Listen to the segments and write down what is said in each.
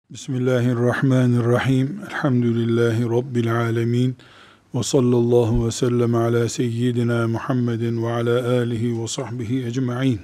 Bismillahirrahmanirrahim. Elhamdülillahi Rabbil alemin. Ve sallallahu ve sellem ala seyyidina Muhammedin ve ala alihi ve sahbihi ecma'in.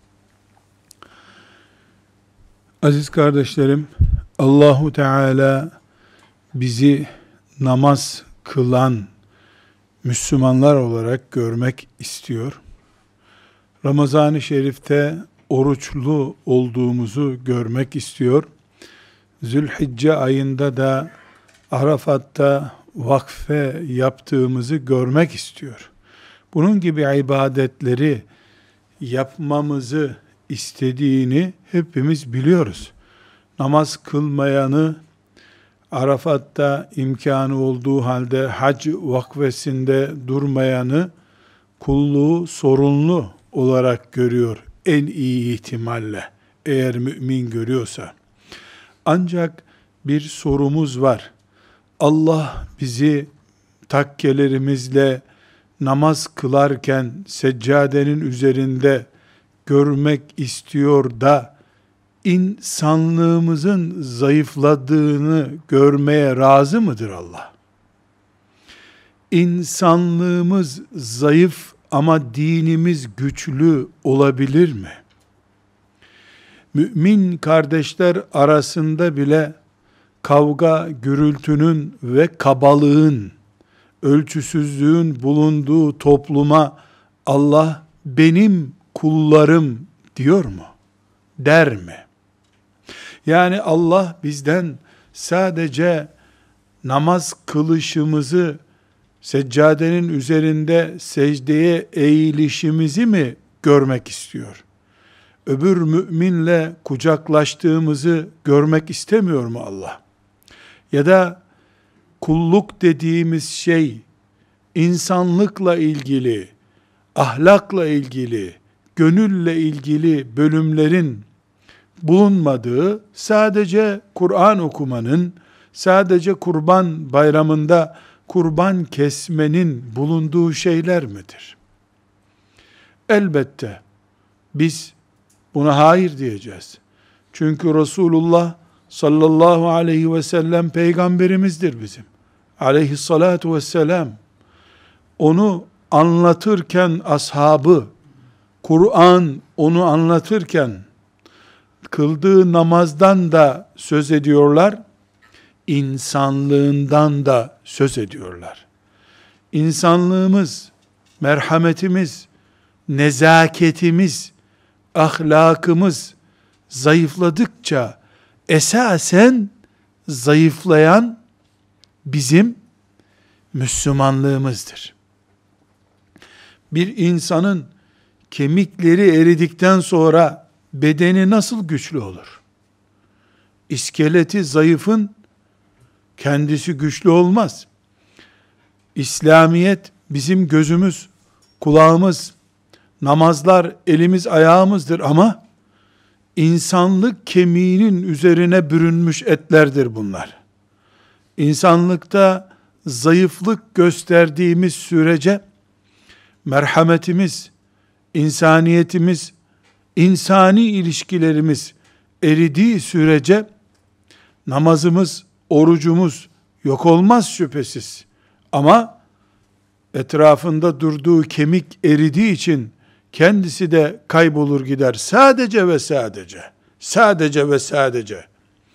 Aziz kardeşlerim, Allahu Teala bizi namaz kılan Müslümanlar olarak görmek istiyor. Ramazan-ı Şerif'te oruçlu olduğumuzu görmek istiyor. Zülhicce ayında da Arafat'ta vakfe yaptığımızı görmek istiyor. Bunun gibi ibadetleri yapmamızı istediğini hepimiz biliyoruz. Namaz kılmayanı, Arafat'ta imkanı olduğu halde hac vakfesinde durmayanı kulluğu sorunlu olarak görüyor en iyi ihtimalle, eğer mümin görüyorsa. Ancak bir sorumuz var. Allah bizi takkelerimizle namaz kılarken seccadenin üzerinde görmek istiyor da insanlığımızın zayıfladığını görmeye razı mıdır Allah? İnsanlığımız zayıf ama dinimiz güçlü olabilir mi? Mümin kardeşler arasında bile kavga, gürültünün ve kabalığın, ölçüsüzlüğün bulunduğu topluma Allah benim kullarım diyor mu? Der mi? Yani Allah bizden sadece namaz kılışımızı, seccadenin üzerinde secdeye eğilişimizi mi görmek istiyor? Öbür müminle kucaklaştığımızı görmek istemiyor mu Allah? Ya da kulluk dediğimiz şey insanlıkla ilgili, ahlakla ilgili, gönülle ilgili bölümlerin bulunmadığı, sadece Kur'an okumanın, sadece Kurban Bayramı'nda kurban kesmenin bulunduğu şeyler midir? Elbette biz buna hayır diyeceğiz. Çünkü Resulullah sallallahu aleyhi ve sellem peygamberimizdir bizim. Aleyhissalatu vesselam. Onu anlatırken ashabı, Kur'an onu anlatırken kıldığı namazdan da söz ediyorlar, insanlığından da söz ediyorlar. İnsanlığımız, merhametimiz, nezaketimiz, ahlakımız zayıfladıkça esasen zayıflayan bizim Müslümanlığımızdır. Bir insanın kemikleri eridikten sonra bedeni nasıl güçlü olur? İskeleti zayıfın kendisi güçlü olmaz. İslamiyet bizim gözümüz, kulağımız, namazlar elimiz ayağımızdır ama insanlık kemiğinin üzerine bürünmüş etlerdir bunlar. İnsanlıkta zayıflık gösterdiğimiz sürece merhametimiz, insaniyetimiz, insani ilişkilerimiz eridiği sürece namazımız, orucumuz yok olmaz şüphesiz. Ama etrafında durduğu kemik eridiği için kendisi de kaybolur gider. Sadece ve sadece. Sadece ve sadece.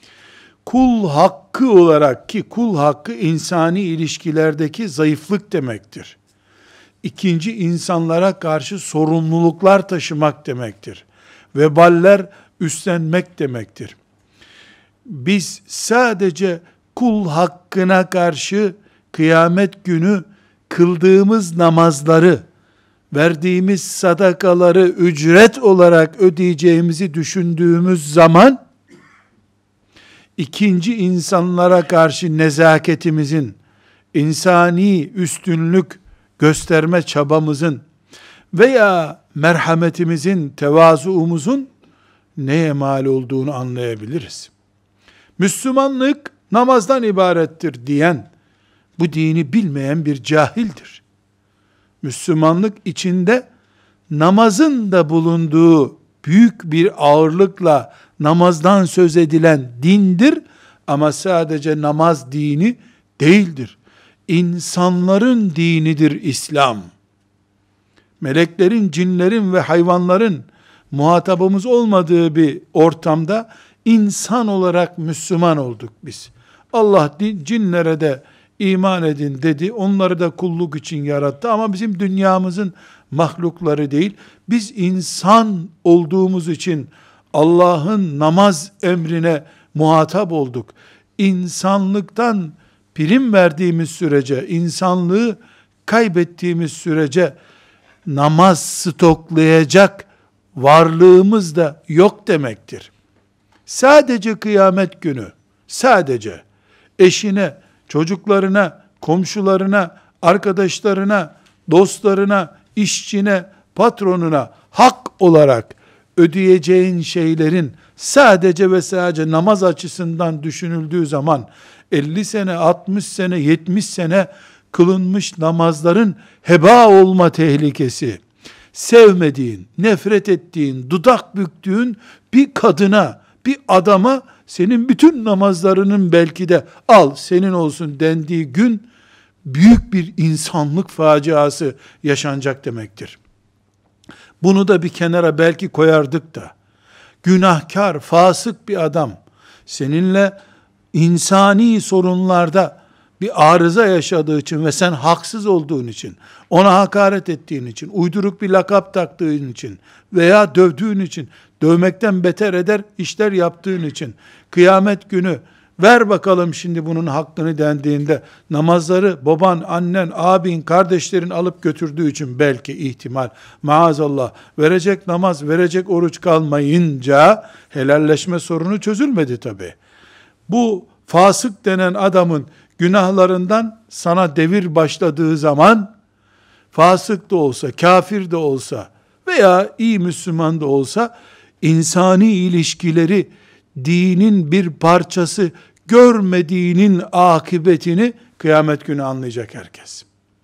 Kul hakkı olarak, ki kul hakkı insani ilişkilerdeki zayıflık demektir. İkinci insanlara karşı sorumluluklar taşımak demektir. Veballer üstlenmek demektir. Biz sadece kul hakkına karşı kıyamet günü kıldığımız namazları, verdiğimiz sadakaları ücret olarak ödeyeceğimizi düşündüğümüz zaman, ikinci insanlara karşı nezaketimizin, insani üstünlük gösterme çabamızın veya merhametimizin, tevazuumuzun neye mal olduğunu anlayabiliriz. Müslümanlık namazdan ibarettir diyen, bu dini bilmeyen bir cahildir. Müslümanlık içinde namazın da bulunduğu büyük bir ağırlıkla namazdan söz edilen dindir. Ama sadece namaz dini değildir. İnsanların dinidir İslam. Meleklerin, cinlerin ve hayvanların muhatabımız olmadığı bir ortamda insan olarak Müslüman olduk biz. Allah cinlere de iman edin dedi. Onları da kulluk için yarattı ama bizim dünyamızın mahlukları değil. Biz insan olduğumuz için Allah'ın namaz emrine muhatap olduk. İnsanlıktan prim verdiğimiz sürece, insanlığı kaybettiğimiz sürece namaz stoklayacak varlığımız da yok demektir. Sadece kıyamet günü, sadece eşine, çocuklarına, komşularına, arkadaşlarına, dostlarına, işçine, patronuna hak olarak ödeyeceğin şeylerin sadece ve sadece namaz açısından düşünüldüğü zaman 50 sene, 60 sene, 70 sene kılınmış namazların heba olma tehlikesi, sevmediğin, nefret ettiğin, dudak büktüğün bir kadına, bir adama senin bütün namazlarının belki de al senin olsun dendiği gün büyük bir insanlık faciası yaşanacak demektir. Bunu da bir kenara belki koyardık da, günahkar, fasık bir adam seninle insani sorunlarda bir arıza yaşadığı için ve sen haksız olduğun için, ona hakaret ettiğin için, uyduruk bir lakap taktığın için veya dövdüğün için, dövmekten beter eder işler yaptığın için, kıyamet günü ver bakalım şimdi bunun hakkını dendiğinde, namazları baban, annen, abin, kardeşlerin alıp götürdüğü için belki ihtimal, maazallah, verecek namaz, verecek oruç kalmayınca, helalleşme sorunu çözülmedi tabi. Bu fasık denen adamın günahlarından sana devir başladığı zaman, fasık da olsa, kafir de olsa veya iyi Müslüman da olsa, insani ilişkileri dinin bir parçası görmediğinin akıbetini kıyamet günü anlayacak herkes.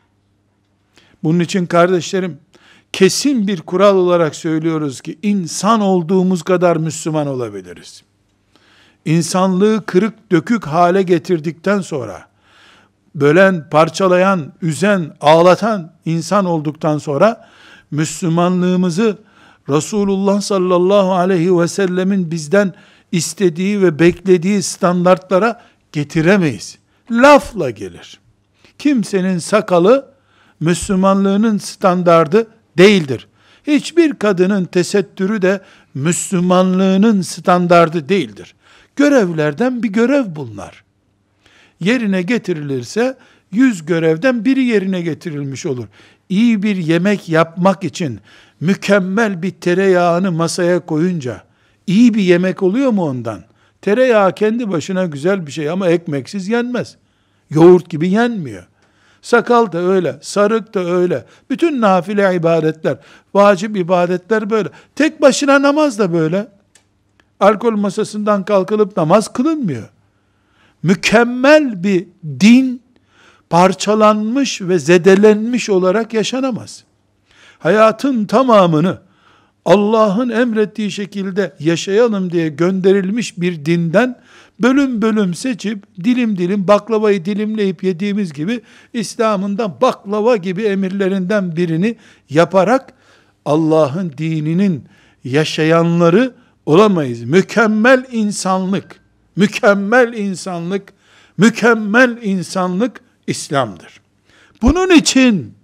Bunun için kardeşlerim, kesin bir kural olarak söylüyoruz ki, insan olduğumuz kadar Müslüman olabiliriz. İnsanlığı kırık dökük hale getirdikten sonra, bölen, parçalayan, üzen, ağlatan insan olduktan sonra, Müslümanlığımızı Resulullah sallallahu aleyhi ve sellemin bizden istediği ve beklediği standartlara getiremeyiz. Lafla gelir. Kimsenin sakalı Müslümanlığının standardı değildir. Hiçbir kadının tesettürü de Müslümanlığının standardı değildir. Görevlerden bir görev bunlar. Yerine getirilirse 100 görevden biri yerine getirilmiş olur. İyi bir yemek yapmak için mükemmel bir tereyağını masaya koyunca iyi bir yemek oluyor mu ondan? Tereyağı kendi başına güzel bir şey ama ekmeksiz yenmez. Yoğurt gibi yenmiyor. Sakal da öyle, sarık da öyle. Bütün nafile ibadetler, vacip ibadetler böyle. Tek başına namaz da böyle. Alkol masasından kalkılıp namaz kılınmıyor. Mükemmel bir din parçalanmış ve zedelenmiş olarak yaşanamaz. Hayatın tamamını Allah'ın emrettiği şekilde yaşayalım diye gönderilmiş bir dinden bölüm bölüm seçip dilim dilim baklavayı dilimleyip yediğimiz gibi İslam'ın da baklava gibi emirlerinden birini yaparak Allah'ın dininin yaşayanları olamayız. Mükemmel insanlık, mükemmel insanlık, mükemmel insanlık İslam'dır. Bunun için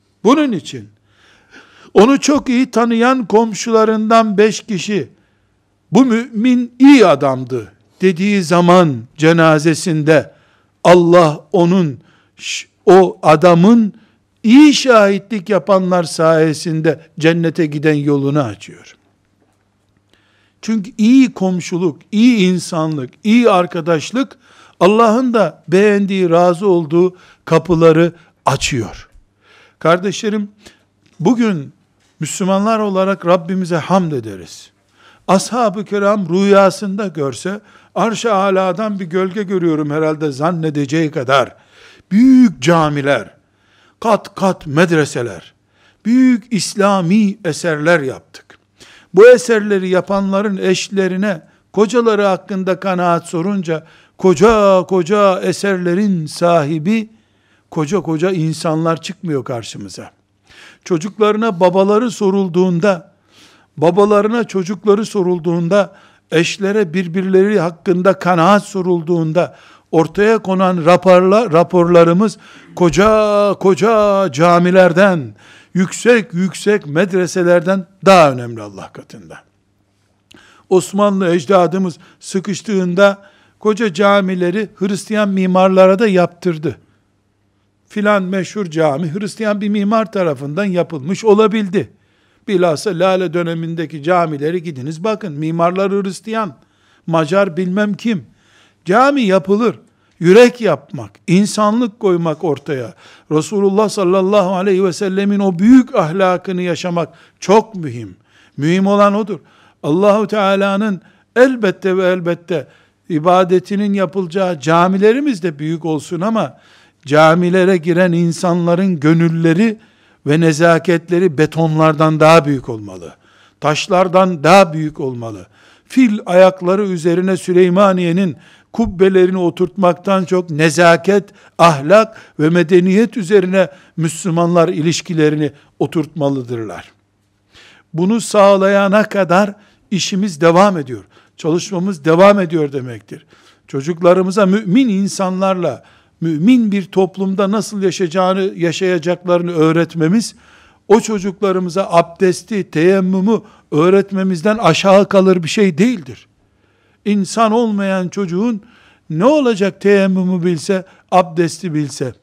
onu çok iyi tanıyan komşularından 5 kişi bu mümin iyi adamdı dediği zaman cenazesinde Allah o adamın iyi şahitlik yapanlar sayesinde cennete giden yolunu açıyor. Çünkü iyi komşuluk, iyi insanlık, iyi arkadaşlık Allah'ın da beğendiği, razı olduğu kapıları açıyor. Kardeşlerim, bugün Müslümanlar olarak Rabbimize hamd ederiz. Ashab-ı kiram rüyasında görse, arş-ı aladan bir gölge görüyorum herhalde zannedeceği kadar, büyük camiler, kat kat medreseler, büyük İslami eserler yaptık. Bu eserleri yapanların eşlerine, kocaları hakkında kanaat sorunca, koca koca eserlerin sahibi, koca koca insanlar çıkmıyor karşımıza. Çocuklarına babaları sorulduğunda, babalarına çocukları sorulduğunda, eşlere birbirleri hakkında kanaat sorulduğunda, ortaya konan raporlarımız koca koca camilerden, yüksek yüksek medreselerden daha önemli Allah katında. Osmanlı ecdadımız sıkıştığında koca camileri Hristiyan mimarlara da yaptırdı. Filan meşhur cami Hristiyan bir mimar tarafından yapılmış olabildi. Bilhassa Lale dönemindeki camileri gidiniz bakın. Mimarlar Hristiyan, Macar bilmem kim. Cami yapılır. Yürek yapmak, insanlık koymak ortaya. Resulullah sallallahu aleyhi ve sellemin o büyük ahlakını yaşamak çok mühim. Mühim olan odur. Allahu Teala'nın elbette ve elbette ibadetinin yapılacağı camilerimiz de büyük olsun ama camilere giren insanların gönülleri ve nezaketleri betonlardan daha büyük olmalı. Taşlardan daha büyük olmalı. Fil ayakları üzerine Süleymaniye'nin kubbelerini oturtmaktan çok nezaket, ahlak ve medeniyet üzerine Müslümanlar ilişkilerini oturtmalıdırlar. Bunu sağlayana kadar işimiz devam ediyor. Çalışmamız devam ediyor demektir. Çocuklarımıza mümin insanlarla, mümin bir toplumda nasıl yaşayacaklarını öğretmemiz, o çocuklarımıza abdesti, teyemmümü öğretmemizden aşağı kalır bir şey değildir. İnsan olmayan çocuğun ne olacak teyemmümü bilse, abdesti bilse?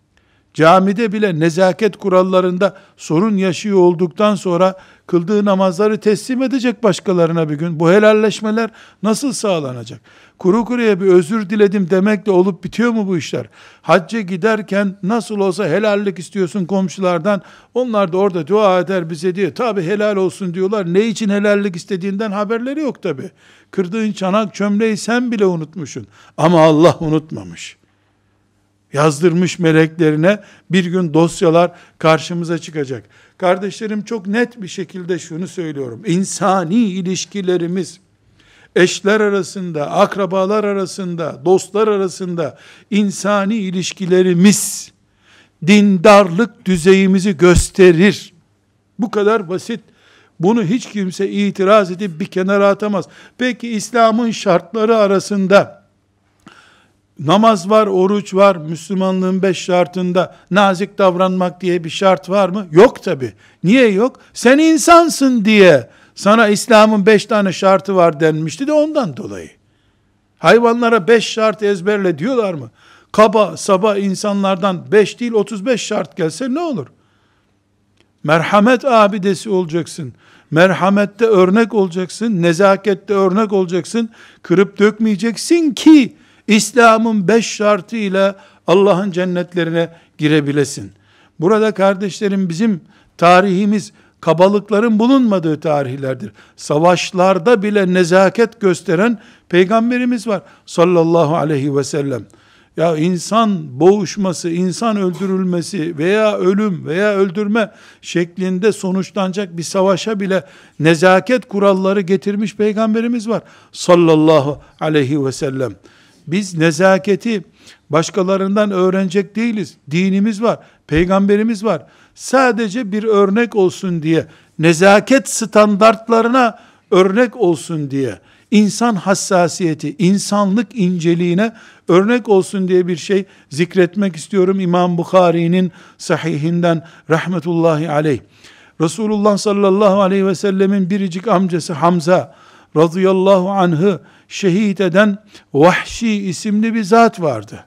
Camide bile nezaket kurallarında sorun yaşıyor olduktan sonra kıldığı namazları teslim edecek başkalarına bir gün. Bu helalleşmeler nasıl sağlanacak? Kuru kuruya bir özür diledim demekle olup bitiyor mu bu işler? Hacca giderken nasıl olsa helallik istiyorsun komşulardan. Onlar da orada dua eder bize diye. Tabi helal olsun diyorlar. Ne için helallik istediğinden haberleri yok tabi. Kırdığın çanak çömleği sen bile unutmuşsun. Ama Allah unutmamış. Yazdırmış meleklerine, bir gün dosyalar karşımıza çıkacak. Kardeşlerim, çok net bir şekilde şunu söylüyorum. İnsani ilişkilerimiz, eşler arasında, akrabalar arasında, dostlar arasında insani ilişkilerimiz dindarlık düzeyimizi gösterir. Bu kadar basit. Bunu hiç kimse itiraz edip bir kenara atamaz. Peki İslam'ın şartları arasında namaz var, oruç var, Müslümanlığın 5 şartında nazik davranmak diye bir şart var mı? Yok tabi. Niye yok? Sen insansın diye sana İslam'ın 5 tane şartı var denmişti de ondan dolayı. Hayvanlara 5 şart ezberle diyorlar mı? Kaba saba insanlardan 5 değil 35 şart gelse ne olur? Merhamet abidesi olacaksın. Merhamette örnek olacaksın. Nezakette örnek olacaksın. Kırıp dökmeyeceksin ki İslam'ın 5 şartıyla Allah'ın cennetlerine girebilesin. Burada kardeşlerim, bizim tarihimiz kabalıkların bulunmadığı tarihlerdir. Savaşlarda bile nezaket gösteren peygamberimiz var sallallahu aleyhi ve sellem. Ya insan boğuşması, insan öldürülmesi veya ölüm veya öldürme şeklinde sonuçlanacak bir savaşa bile nezaket kuralları getirmiş peygamberimiz var sallallahu aleyhi ve sellem. Biz nezaketi başkalarından öğrenecek değiliz. Dinimiz var, peygamberimiz var. Sadece bir örnek olsun diye, nezaket standartlarına örnek olsun diye, insan hassasiyeti, insanlık inceliğine örnek olsun diye bir şey zikretmek istiyorum. İmam Bukhari'nin sahihinden rahmetullahi aleyh. Resulullah sallallahu aleyhi ve sellemin biricik amcası Hamza radıyallahu anh'ı şehit eden Vahşi isimli bir zat vardı.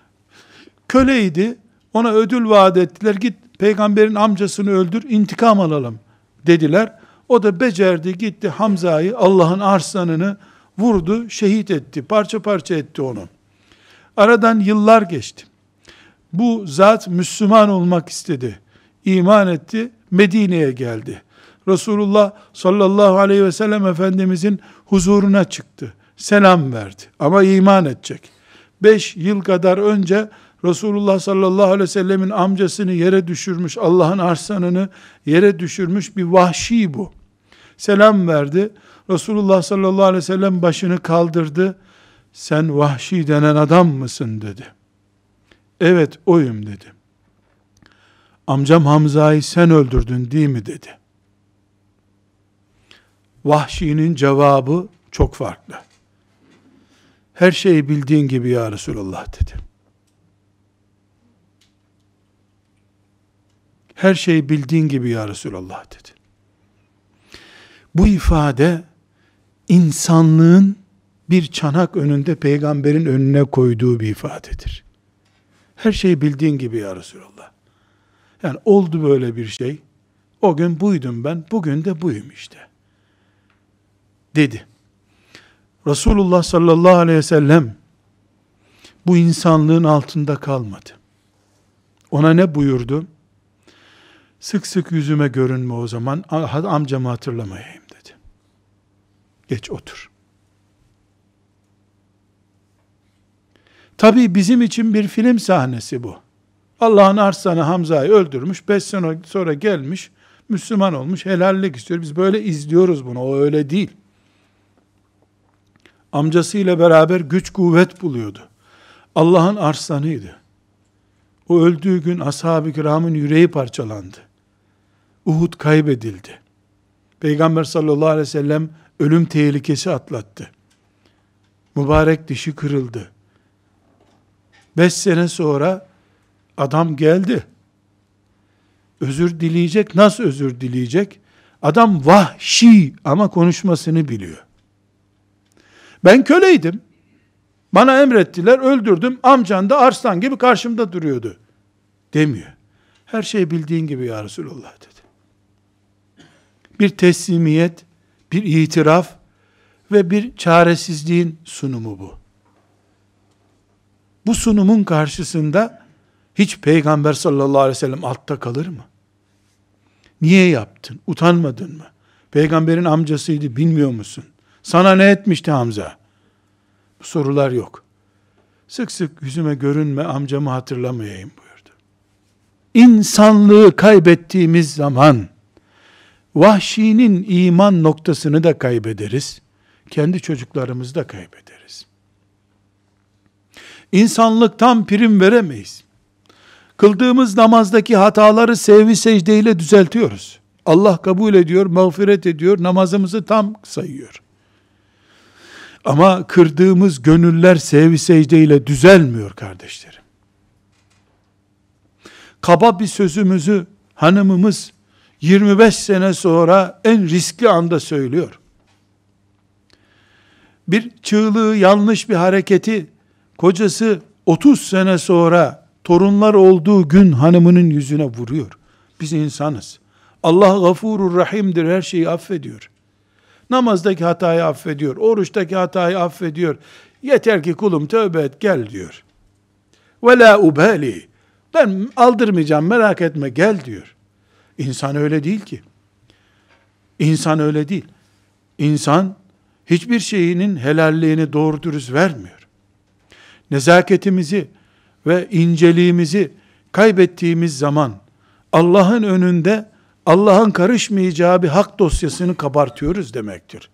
Köleydi. Ona ödül vaat ettiler. Git peygamberin amcasını öldür, intikam alalım dediler. O da becerdi, gitti Hamza'yı, Allah'ın arslanını vurdu, şehit etti. Parça parça etti onu. Aradan yıllar geçti. Bu zat Müslüman olmak istedi. İman etti, Medine'ye geldi. Resulullah sallallahu aleyhi ve sellem Efendimizin huzuruna çıktı. Selam verdi ama iman edecek. 5 yıl kadar önce Resulullah sallallahu aleyhi ve sellemin amcasını yere düşürmüş, Allah'ın arslanını yere düşürmüş bir vahşi bu. Selam verdi. Resulullah sallallahu aleyhi ve sellem başını kaldırdı. sen Vahşi denen adam mısın dedi. Evet oyum dedi. Amcam Hamza'yı sen öldürdün değil mi dedi. Vahşi'nin cevabı çok farklı. Her şeyi bildiğin gibi ya Resulallah dedi. Her şeyi bildiğin gibi ya Resulallah dedi. Bu ifade insanlığın bir çanak önünde peygamberin önüne koyduğu bir ifadedir. Her şeyi bildiğin gibi ya Resulallah. Yani oldu böyle bir şey. O gün buydum ben, bugün de buyum işte. Dedi. Resulullah sallallahu aleyhi ve sellem bu insanlığın altında kalmadı. Ona ne buyurdu? Sık sık yüzüme görünme o zaman, amcamı hatırlamayayım dedi. Geç otur. Tabii bizim için bir film sahnesi bu. Allah'ın arslanı Hamza'yı öldürmüş, 5 sene sonra gelmiş, Müslüman olmuş, helallik istiyor. Biz böyle izliyoruz bunu, o öyle değil. Amcasıyla beraber güç kuvvet buluyordu. Allah'ın arslanıydı. O öldüğü gün ashab-ı kiramın yüreği parçalandı. Uhud kaybedildi. Peygamber sallallahu aleyhi ve sellem ölüm tehlikesi atlattı. Mübarek dişi kırıldı. 5 sene sonra adam geldi. Özür dileyecek. Nasıl özür dileyecek? Adam vahşi ama konuşmasını biliyor. Ben köleydim. Bana emrettiler, öldürdüm. Amcan da arslan gibi karşımda duruyordu. Demiyor. Her şey bildiğin gibi ya Resulullah dedi. Bir teslimiyet, bir itiraf ve bir çaresizliğin sunumu bu. Bu sunumun karşısında hiç Peygamber sallallahu aleyhi ve sellem altta kalır mı? Niye yaptın? Utanmadın mı? Peygamberin amcasıydı, bilmiyor musun? Sana ne etmişti Hamza? Bu sorular yok. Sık sık yüzüme görünme, amcamı hatırlamayayım buyurdu. İnsanlığı kaybettiğimiz zaman Vahşi'nin iman noktasını da kaybederiz. Kendi çocuklarımızı da kaybederiz. İnsanlıktan prim veremeyiz. Kıldığımız namazdaki hataları sevgi secdeyle düzeltiyoruz. Allah kabul ediyor, mağfiret ediyor, namazımızı tam sayıyor. Ama kırdığımız gönüller sevgi secdeyle düzelmiyor kardeşlerim. Kaba bir sözümüzü hanımımız 25 sene sonra en riskli anda söylüyor. Bir çığlığı, yanlış bir hareketi kocası 30 sene sonra torunlar olduğu gün hanımının yüzüne vuruyor. Biz insanız. Allah gafurur rahimdir, her şeyi affediyor. Namazdaki hatayı affediyor, oruçtaki hatayı affediyor. Yeter ki kulum tövbe et gel diyor. Ve la ubali. Ben aldırmayacağım, merak etme gel diyor. İnsan öyle değil ki. İnsan öyle değil. İnsan hiçbir şeyinin helalliğini doğru dürüst vermiyor. Nezaketimizi ve inceliğimizi kaybettiğimiz zaman Allah'ın önünde Allah'ın karışmayacağı bir hak dosyasını kabartıyoruz demektir.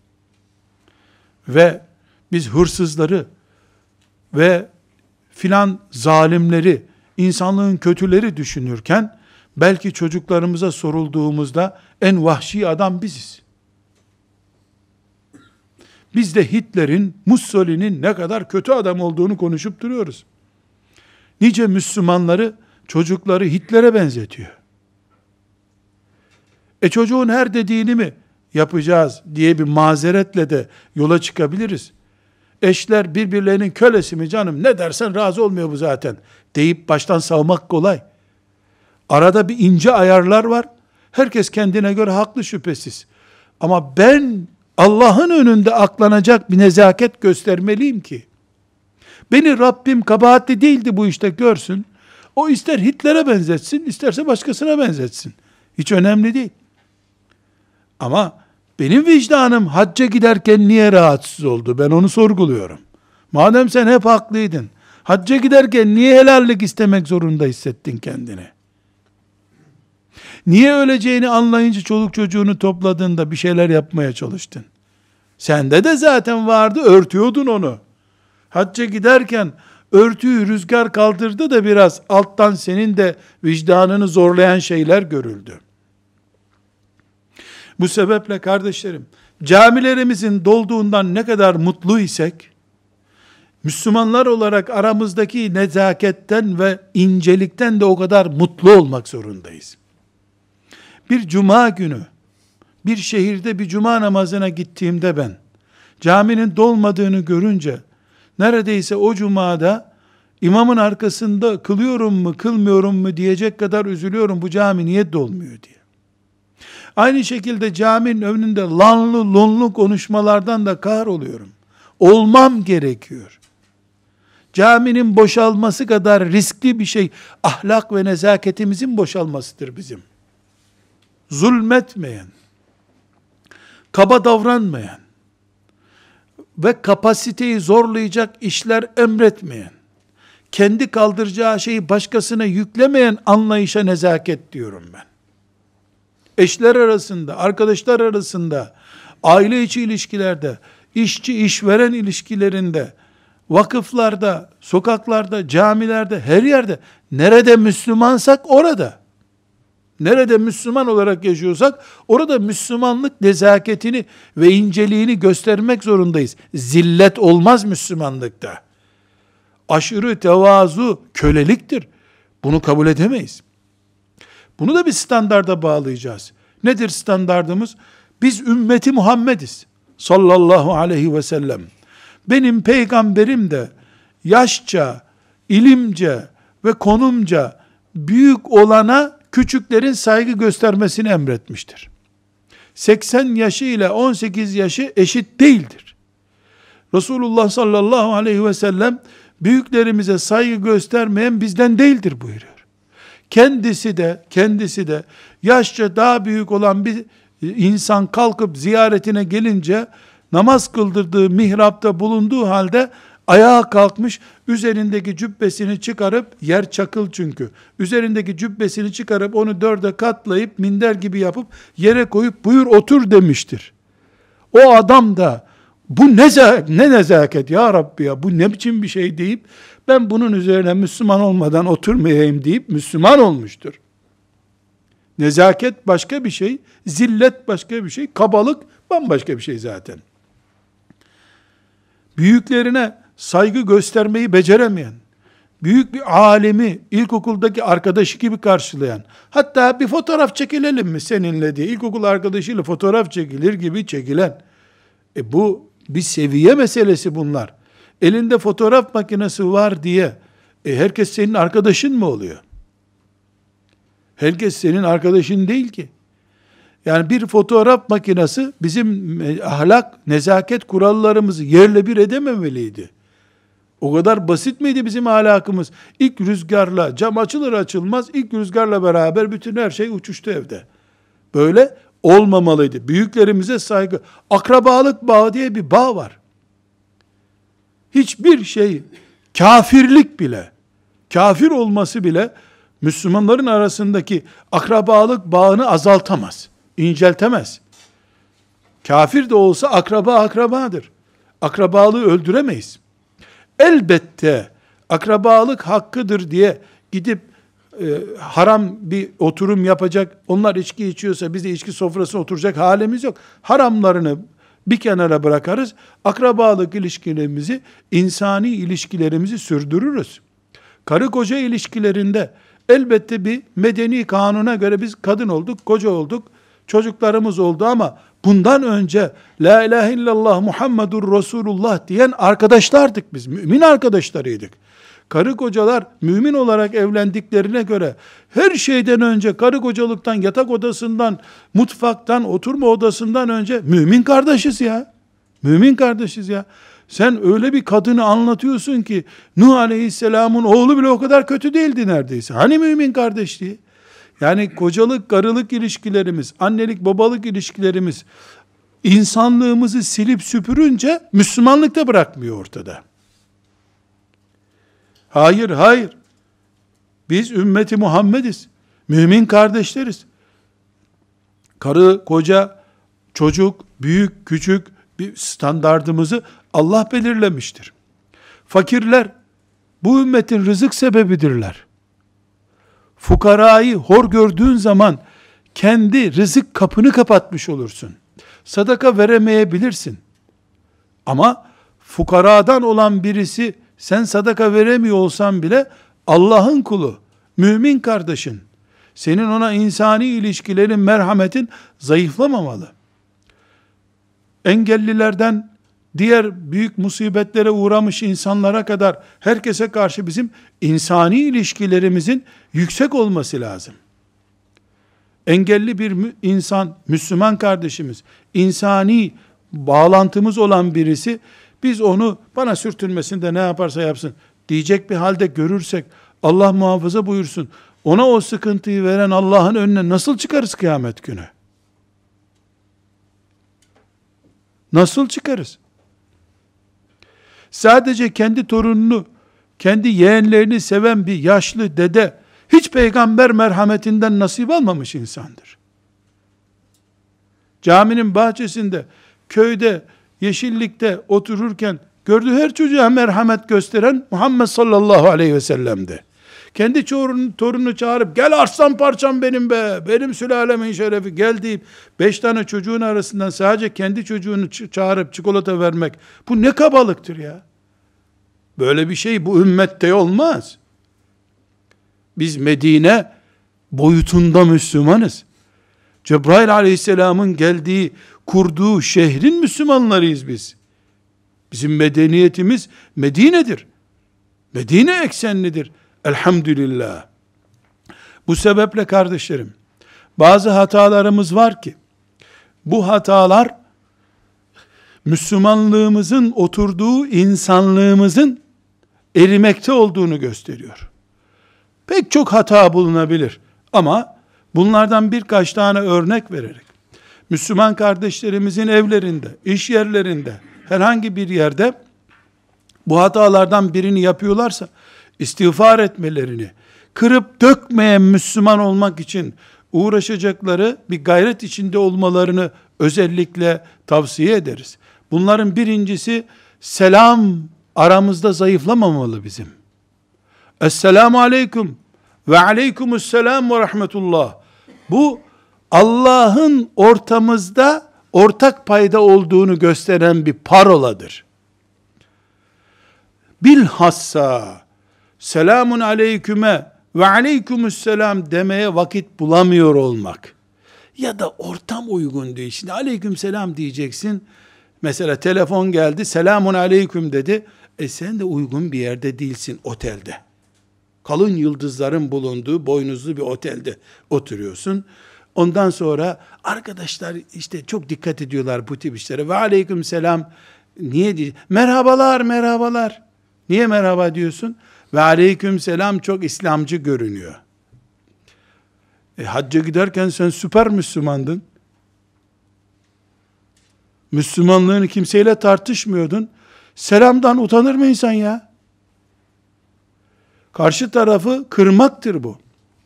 Ve biz hırsızları ve filan zalimleri, insanlığın kötüleri düşünürken belki çocuklarımıza sorulduğumuzda en vahşi adam biziz. Biz de Hitler'in, Mussolini'nin ne kadar kötü adam olduğunu konuşup duruyoruz. Nice Müslümanları, çocukları Hitler'e benzetiyor. Çocuğun her dediğini mi yapacağız diye bir mazeretle de yola çıkabiliriz. Eşler birbirlerinin kölesi mi canım, ne dersen razı olmuyor bu zaten deyip baştan savmak kolay. Arada bir ince ayarlar var. Herkes kendine göre haklı şüphesiz. Ama ben Allah'ın önünde aklanacak bir nezaket göstermeliyim ki, beni Rabbim kabahatli değildi bu işte görsün. O ister Hitler'e benzetsin, isterse başkasına benzetsin. Hiç önemli değil. Ama benim vicdanım hacca giderken niye rahatsız oldu? Ben onu sorguluyorum. Madem sen hep haklıydın, hacca giderken niye helallik istemek zorunda hissettin kendini? Niye öleceğini anlayınca çoluk çocuğunu topladığında bir şeyler yapmaya çalıştın? Sende de zaten vardı, örtüyordun onu. Hacca giderken örtüyü rüzgar kaldırdı da biraz alttan senin de vicdanını zorlayan şeyler görüldü. Bu sebeple kardeşlerim, camilerimizin dolduğundan ne kadar mutlu isek, Müslümanlar olarak aramızdaki nezaketten ve incelikten de o kadar mutlu olmak zorundayız. Bir cuma günü, bir şehirde bir cuma namazına gittiğimde ben, caminin dolmadığını görünce, neredeyse o cumada imamın arkasında kılıyorum mu, kılmıyorum mu diyecek kadar üzülüyorum, bu cami niye dolmuyor diye. Aynı şekilde caminin önünde lanlı lunlu konuşmalardan da kahroluyorum. Olmam gerekiyor. Caminin boşalması kadar riskli bir şey, ahlak ve nezaketimizin boşalmasıdır bizim. Zulmetmeyen, kaba davranmayan ve kapasiteyi zorlayacak işler emretmeyen, kendi kaldıracağı şeyi başkasına yüklemeyen anlayışa nezaket diyorum ben. Eşler arasında, arkadaşlar arasında, aile içi ilişkilerde, işçi işveren ilişkilerinde, vakıflarda, sokaklarda, camilerde, her yerde, nerede Müslümansak orada. Nerede Müslüman olarak yaşıyorsak, orada Müslümanlık nezaketini ve inceliğini göstermek zorundayız. Zillet olmaz Müslümanlıkta. Aşırı tevazu köleliktir. Bunu kabul edemeyiz. Bunu da bir standarda bağlayacağız. Nedir standardımız? Biz ümmeti Muhammediz. Sallallahu aleyhi ve sellem. Benim peygamberim de yaşça, ilimce ve konumca büyük olana küçüklerin saygı göstermesini emretmiştir. 80 yaşı ile 18 yaşı eşit değildir. Resulullah sallallahu aleyhi ve sellem büyüklerimize saygı göstermeyen bizden değildir buyuruyor. Kendisi de yaşça daha büyük olan bir insan kalkıp ziyaretine gelince namaz kıldırdığı mihrapta bulunduğu halde ayağa kalkmış, üzerindeki cübbesini çıkarıp, yer çakıl çünkü, üzerindeki cübbesini çıkarıp onu dörde katlayıp minder gibi yapıp yere koyup buyur otur demiştir. O adam da bu ne nezaket ya Rabbi ya, bu ne biçim bir şey deyip ben bunun üzerine Müslüman olmadan oturmayayım deyip Müslüman olmuştur. Nezaket başka bir şey, zillet başka bir şey, kabalık bambaşka bir şey zaten. Büyüklerine saygı göstermeyi beceremeyen, büyük bir alimi ilkokuldaki arkadaşı gibi karşılayan, hatta bir fotoğraf çekilelim mi seninle diye ilkokul arkadaşıyla fotoğraf çekilir gibi çekilen, bu bir seviye meselesi bunlar. Elinde fotoğraf makinesi var diye herkes senin arkadaşın mı oluyor? Herkes senin arkadaşın değil ki. Yani bir fotoğraf makinesi bizim ahlak, nezaket kurallarımızı yerle bir edememeliydi. O kadar basit miydi bizim ahlakımız? İlk rüzgarla, cam açılır açılmaz, ilk rüzgarla beraber bütün her şey uçuştu evde. Böyle olmamalıydı. Büyüklerimize saygı. Akrabalık bağı diye bir bağ var. Hiçbir şey, kafirlik bile, kafir olması bile Müslümanların arasındaki akrabalık bağını azaltamaz, inceltemez. Kafir de olsa akrabadır. Akrabalığı öldüremeyiz. Elbette akrabalık hakkıdır diye gidip haram bir oturum yapacak, onlar içki içiyorsa biz de içki sofrasına oturacak halimiz yok. Haramlarını bir kenara bırakarız, akrabalık ilişkilerimizi, insani ilişkilerimizi sürdürürüz. Karı koca ilişkilerinde elbette bir medeni kanuna göre biz kadın olduk, koca olduk, çocuklarımız oldu ama bundan önce La ilahe illallah Muhammedur Resulullah diyen arkadaşlardık biz, mümin arkadaşlarıydık. Karı kocalar mümin olarak evlendiklerine göre her şeyden önce karı kocalıktan, yatak odasından, mutfaktan, oturma odasından önce mümin kardeşiz ya. Mümin kardeşiz ya. Sen öyle bir kadını anlatıyorsun ki Nuh Aleyhisselam'ın oğlu bile o kadar kötü değildi neredeyse. Hani mümin kardeşliği? Yani kocalık, karılık ilişkilerimiz, annelik, babalık ilişkilerimiz insanlığımızı silip süpürünce Müslümanlık da bırakmıyor ortada. Hayır. Biz ümmeti Muhammediz. Mümin kardeşleriz. Karı, koca, çocuk, büyük, küçük bir standardımızı Allah belirlemiştir. Fakirler bu ümmetin rızık sebebidirler. Fukarayı hor gördüğün zaman kendi rızık kapını kapatmış olursun. Sadaka veremeyebilirsin. Ama fukaradan olan birisi, sen sadaka veremiyor olsan bile Allah'ın kulu, mümin kardeşin. Senin ona insani ilişkilerin, merhametin zayıflamamalı. Engellilerden diğer büyük musibetlere uğramış insanlara kadar herkese karşı bizim insani ilişkilerimizin yüksek olması lazım. Engelli bir insan, Müslüman kardeşimiz, insani bağlantımız olan birisi, biz onu bana sürtünmesin de ne yaparsa yapsın diyecek bir halde görürsek, Allah muhafaza buyursun, ona o sıkıntıyı veren Allah'ın önüne nasıl çıkarız kıyamet günü? Nasıl çıkarız? Sadece kendi torununu, kendi yeğenlerini seven bir yaşlı dede, hiç peygamber merhametinden nasip almamış insandır. Caminin bahçesinde, köyde, yeşillikte otururken, gördüğü her çocuğa merhamet gösteren Muhammed sallallahu aleyhi ve sellem'di. Kendi torununu çağırıp, gel arslan parçam benim be, benim sülalemin şerefi, gel deyip, 5 tane çocuğun arasından sadece kendi çocuğunu çağırıp çikolata vermek, bu ne kabalıktır ya? Böyle bir şey bu ümmette olmaz. Biz Medine boyutunda Müslümanız. Cebrail aleyhisselamın geldiği, kurduğu şehrin Müslümanlarıyız biz. Bizim medeniyetimiz Medine'dir. Medine eksenlidir. Elhamdülillah. Bu sebeple kardeşlerim, bazı hatalarımız var ki, bu hatalar, Müslümanlığımızın oturduğu insanlığımızın erimekte olduğunu gösteriyor. Pek çok hata bulunabilir ama bunlardan birkaç tane örnek vererek, Müslüman kardeşlerimizin evlerinde, iş yerlerinde, herhangi bir yerde bu hatalardan birini yapıyorlarsa, istiğfar etmelerini, kırıp dökmeyen Müslüman olmak için uğraşacakları bir gayret içinde olmalarını özellikle tavsiye ederiz. Bunların birincisi, selam aramızda zayıflamamalı bizim. Esselamu aleyküm ve aleykümüsselam ve rahmetullah. Bu Allah'ın ortamızda ortak payda olduğunu gösteren bir paroladır. Bilhassa selamun aleyküme ve aleykümüsselam demeye vakit bulamıyor olmak ya da ortam uygun değil. Şimdi aleykümselam diyeceksin. Mesela telefon geldi, selamun aleyküm dedi. Sen de uygun bir yerde değilsin, otelde. Kalın yıldızların bulunduğu boynuzlu bir otelde oturuyorsun. Ondan sonra arkadaşlar işte çok dikkat ediyorlar bu tip işlere. Ve aleyküm selam. Niye diyor? Merhabalar, merhabalar. Niye merhaba diyorsun? Ve aleyküm selam çok İslamcı görünüyor. Hacca giderken sen süper Müslümandın. Müslümanlığını kimseyle tartışmıyordun. Selamdan utanır mı insan ya? Karşı tarafı kırmaktır bu.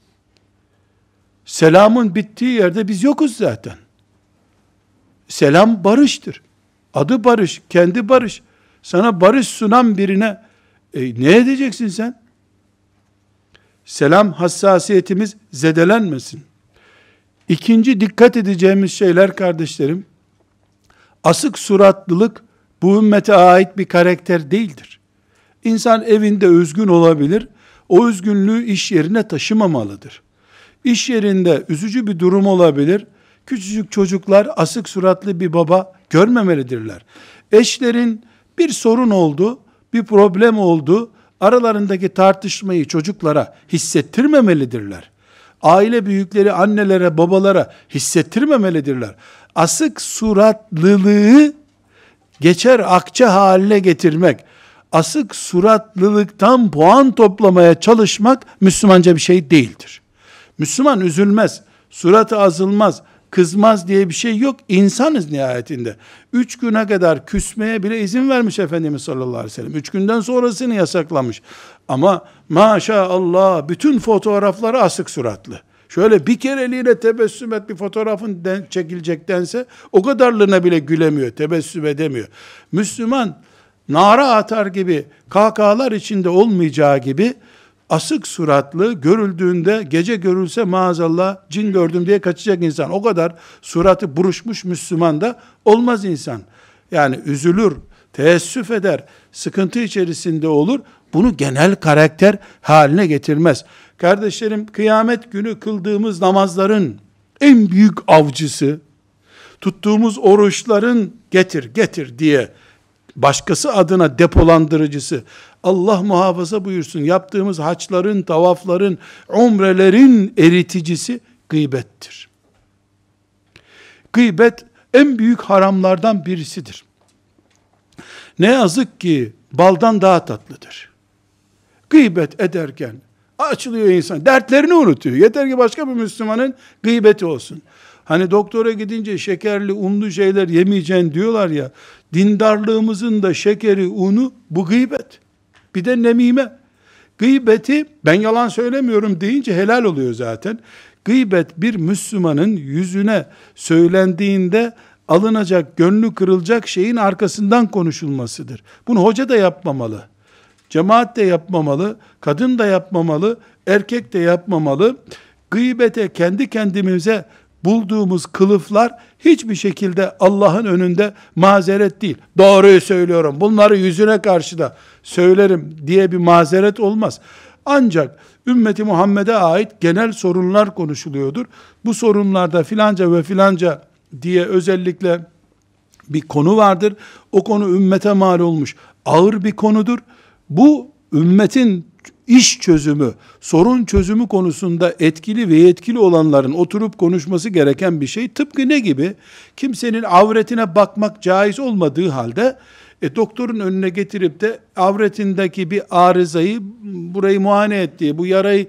Selamın bittiği yerde biz yokuz zaten. Selam barıştır. Adı barış, kendi barış. Sana barış sunan birine ne edeceksin sen? Selam hassasiyetimiz zedelenmesin. İkinci dikkat edeceğimiz şeyler kardeşlerim, asık suratlılık bu ümmete ait bir karakter değildir. İnsan evinde üzgün olabilir, o üzgünlüğü iş yerine taşımamalıdır. İş yerinde üzücü bir durum olabilir, küçücük çocuklar asık suratlı bir baba görmemelidirler. Eşlerin bir sorun oldu, bir problem oldu, aralarındaki tartışmayı çocuklara hissettirmemelidirler. Aile büyükleri annelere, babalara hissettirmemelidirler. Asık suratlılığı geçer akçe haline getirmek, asık suratlılıktan puan toplamaya çalışmak Müslümanca bir şey değildir. Müslüman üzülmez, suratı azılmaz, kızmaz diye bir şey yok. İnsanız nihayetinde. 3 güne kadar küsmeye bile izin vermiş Efendimiz sallallahu aleyhi ve sellem. 3 günden sonrasını yasaklamış. Ama maşallah bütün fotoğrafları asık suratlı. Şöyle bir kereliğine tebessüm et, bir fotoğrafın çekilecektense o kadarlığına bile gülemiyor, tebessüm edemiyor. Müslüman nara atar gibi, kahkahalar içinde olmayacağı gibi, asık suratlı, görüldüğünde gece görülse maazallah cin gördüm diye kaçacak insan. O kadar suratı buruşmuş Müslüman da olmaz insan. Yani üzülür, teessüf eder, sıkıntı içerisinde olur. Bunu genel karakter haline getirmez. Kardeşlerim, kıyamet günü kıldığımız namazların en büyük avcısı, tuttuğumuz oruçların getir getir diye başkası adına depolandırıcısı, Allah muhafaza buyursun, yaptığımız haçların, tavafların, umrelerin eriticisi gıybettir. Gıybet en büyük haramlardan birisidir. Ne yazık ki baldan daha tatlıdır. Gıybet ederken açılıyor insan, dertlerini unutuyor. Yeter ki başka bir Müslümanın gıybeti olsun. Hani doktora gidince şekerli, unlu şeyler yemeyeceksin diyorlar ya, dindarlığımızın da şekeri, unu bu gıybet. Bir de nemime. Gıybeti ben yalan söylemiyorum deyince helal oluyor zaten. Gıybet bir Müslümanın yüzüne söylendiğinde alınacak, gönlü kırılacak şeyin arkasından konuşulmasıdır. Bunu hoca da yapmamalı. Cemaat de yapmamalı, kadın da yapmamalı, erkek de yapmamalı. Gıybete kendi kendimize bulduğumuz kılıflar hiçbir şekilde Allah'ın önünde mazeret değil. Doğruyu söylüyorum, bunları yüzüne karşı da söylerim diye bir mazeret olmaz. Ancak ümmeti Muhammed'e ait genel sorunlar konuşuluyordur. Bu sorunlarda filanca ve filanca diye özellikle bir konu vardır. O konu ümmete mal olmuş ağır bir konudur. Bu ümmetin iş çözümü, sorun çözümü konusunda etkili ve yetkili olanların oturup konuşması gereken bir şey. Tıpkı ne gibi? Kimsenin avretine bakmak caiz olmadığı halde doktorun önüne getirip de avretindeki bir arızayı, burayı muayene et diye, bu yarayı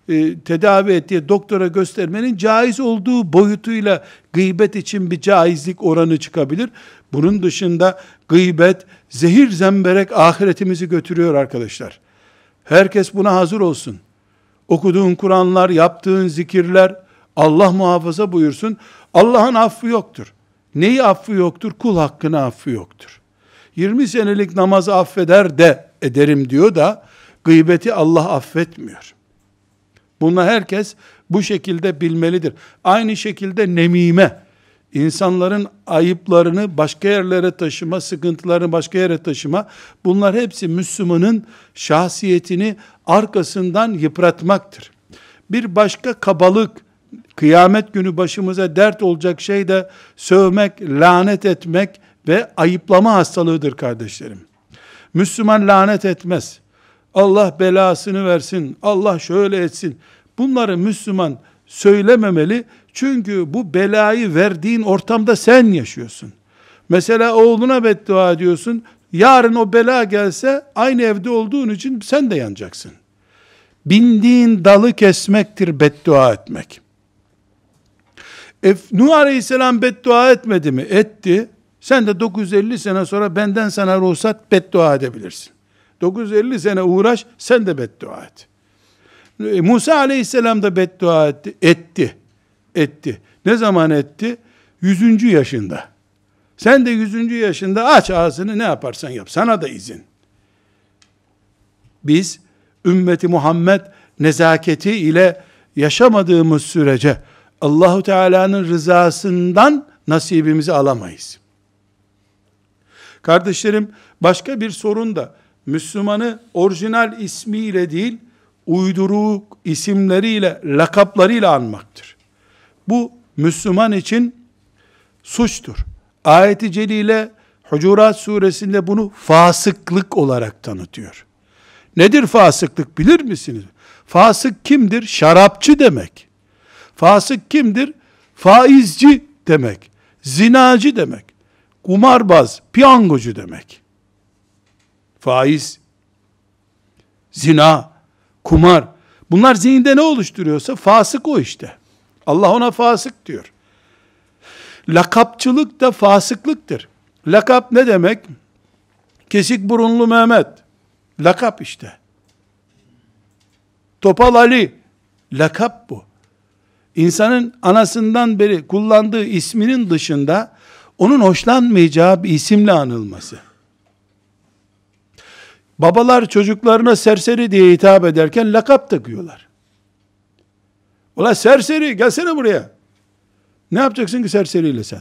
tedavi et diye doktora göstermenin caiz olduğu boyutuyla gıybet için bir caizlik oranı çıkabilir. Bunun dışında gıybet zehir zemberek ahiretimizi götürüyor arkadaşlar. Herkes buna hazır olsun. Okuduğun Kur'anlar, yaptığın zikirler, Allah muhafaza buyursun. Allah'ın affı yoktur. Neyi affı yoktur? Kul hakkını affı yoktur. 20 senelik namazı affeder de ederim diyor da gıybeti Allah affetmiyor. Bunu herkes bu şekilde bilmelidir. Aynı şekilde nemime, insanların ayıplarını başka yerlere taşıma, sıkıntılarını başka yere taşıma, bunlar hepsi Müslümanın şahsiyetini arkasından yıpratmaktır. Bir başka kabalık, kıyamet günü başımıza dert olacak şey de sövmek, lanet etmek ve ayıplama hastalığıdır kardeşlerim. Müslüman lanet etmez. Allah belasını versin, Allah şöyle etsin. Bunları Müslüman söylememeli. Çünkü bu belayı verdiğin ortamda sen yaşıyorsun. Mesela oğluna beddua ediyorsun. Yarın o bela gelse aynı evde olduğun için sen de yanacaksın. Bindiğin dalı kesmektir beddua etmek. Nuh Aleyhisselam beddua etmedi mi? Etti. Sen de 950 sene sonra benden sana ruhsat beddua edebilirsin. 950 sene uğraş, sen de beddua et. Musa Aleyhisselam da beddua etti. Ne zaman etti? 100. yaşında. Sen de 100. yaşında aç ağzını, ne yaparsan yap. Sana da izin. Biz ümmeti Muhammed nezaketi ile yaşamadığımız sürece Allahu Teala'nın rızasından nasibimizi alamayız. Kardeşlerim, başka bir sorun da Müslümanı orijinal ismiyle değil, uyduruk isimleriyle, lakaplarıyla anmaktır. Bu Müslüman için suçtur. Ayet-i celile Hucurat suresinde bunu fasıklık olarak tanıtıyor. Nedir fasıklık bilir misiniz? Fasık kimdir? Şarapçı demek. Fasık kimdir? Faizci demek. Zinacı demek. Kumarbaz, piyangocu demek. Faiz, zina, kumar. Bunlar zihinde ne oluşturuyorsa fasık o işte. Allah ona fasık diyor. Lakapçılık da fasıklıktır. Lakap ne demek? Kesik burunlu Mehmet. Lakap işte. Topal Ali. Lakap bu. İnsanın anasından beri kullandığı isminin dışında onun hoşlanmayacağı bir isimle anılması. Babalar çocuklarına serseri diye hitap ederken lakap takıyorlar. Ulan serseri, gelsene buraya. Ne yapacaksın ki serseriyle sen?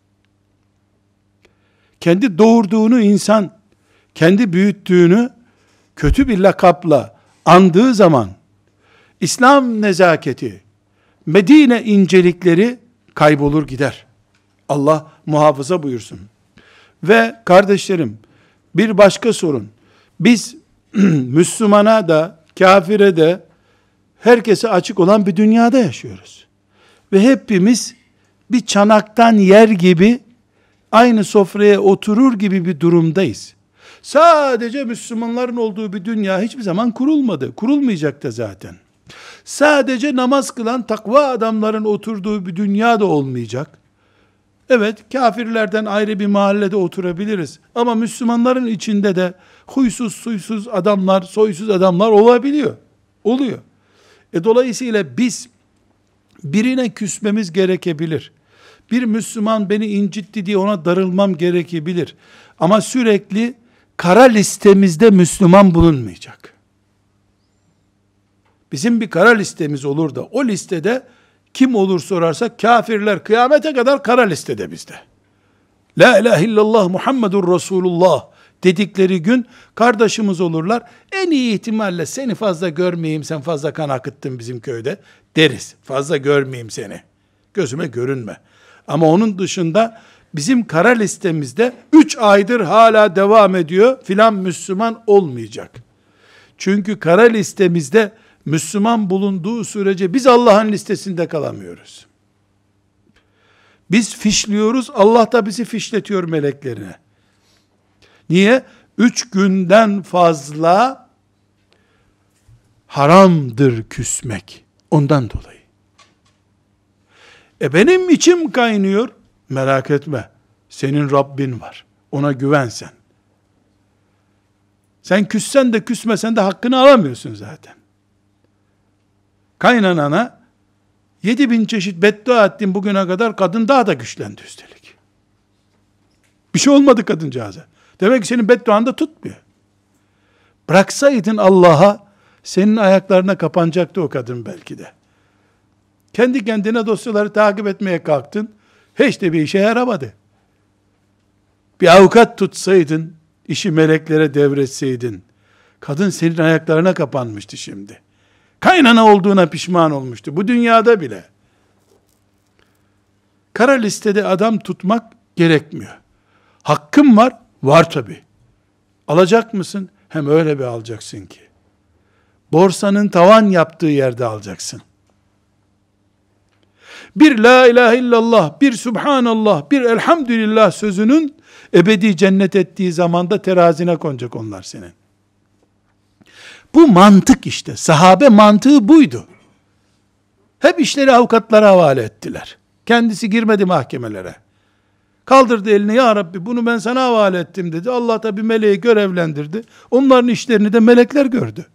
Kendi doğurduğunu insan, kendi büyüttüğünü kötü bir lakapla andığı zaman, İslam nezaketi, Medine incelikleri kaybolur gider. Allah muhafaza buyursun. Ve kardeşlerim, bir başka sorun. Biz Müslümana da, kafire de, herkese açık olan bir dünyada yaşıyoruz. Ve hepimiz bir çanaktan yer gibi, aynı sofraya oturur gibi bir durumdayız. Sadece Müslümanların olduğu bir dünya hiçbir zaman kurulmadı. Kurulmayacak da zaten. Sadece namaz kılan takva adamların oturduğu bir dünya da olmayacak. Evet, kafirlerden ayrı bir mahallede oturabiliriz. Ama Müslümanların içinde de huysuz, suysuz adamlar, soysuz adamlar olabiliyor. Oluyor. Dolayısıyla biz birine küsmemiz gerekebilir. Bir Müslüman beni incitti diye ona darılmam gerekebilir. Ama sürekli kara listemizde Müslüman bulunmayacak. Bizim bir kara listemiz olur da o listede kim olur sorarsak kafirler kıyamete kadar kara listede bizde. La ilahe illallah Muhammedur Resulullah dedikleri gün kardeşimiz olurlar. En iyi ihtimalle seni fazla görmeyeyim, sen fazla kan akıttın bizim köyde deriz. Fazla görmeyeyim seni. Gözüme görünme. Ama onun dışında bizim kara listemizde 3 aydır hala devam ediyor. Filan Müslüman olmayacak. Çünkü kara listemizde Müslüman bulunduğu sürece biz Allah'ın listesinde kalamıyoruz. Biz fişliyoruz, Allah da bizi fişletiyor meleklerine. Niye? 3 günden fazla haramdır küsmek. Ondan dolayı. Benim içim kaynıyor. Merak etme. Senin Rabbin var. Ona güven sen. Sen küssen de küsmesen de hakkını alamıyorsun zaten. Kaynanana 7000 çeşit beddua ettin bugüne kadar, kadın daha da güçlendi üstelik. Bir şey olmadı kadıncağıza. Demek ki senin bedduan da tutmuyor. Bıraksaydın Allah'a, senin ayaklarına kapanacaktı o kadın belki de. Kendi kendine dosyaları takip etmeye kalktın, hiç de bir işe yaramadı. Bir avukat tutsaydın, işi meleklere devretseydin, kadın senin ayaklarına kapanmıştı şimdi. Kaynana olduğuna pişman olmuştu. Bu dünyada bile. Kara listede adam tutmak gerekmiyor. Hakkım var. Var tabii. Alacak mısın? Hem öyle bir alacaksın ki. Borsanın tavan yaptığı yerde alacaksın. Bir la ilahe illallah, bir subhanallah, bir elhamdülillah sözünün ebedi cennet ettiği zamanda terazine konacak onlar senin. Bu mantık işte. Sahabe mantığı buydu. Hep işleri avukatlara havale ettiler. Kendisi girmedi mahkemelere. Kaldırdı elini, ya Rabbi bunu ben sana havale ettim dedi. Allah da bir meleği görevlendirdi. Onların işlerini de melekler gördü.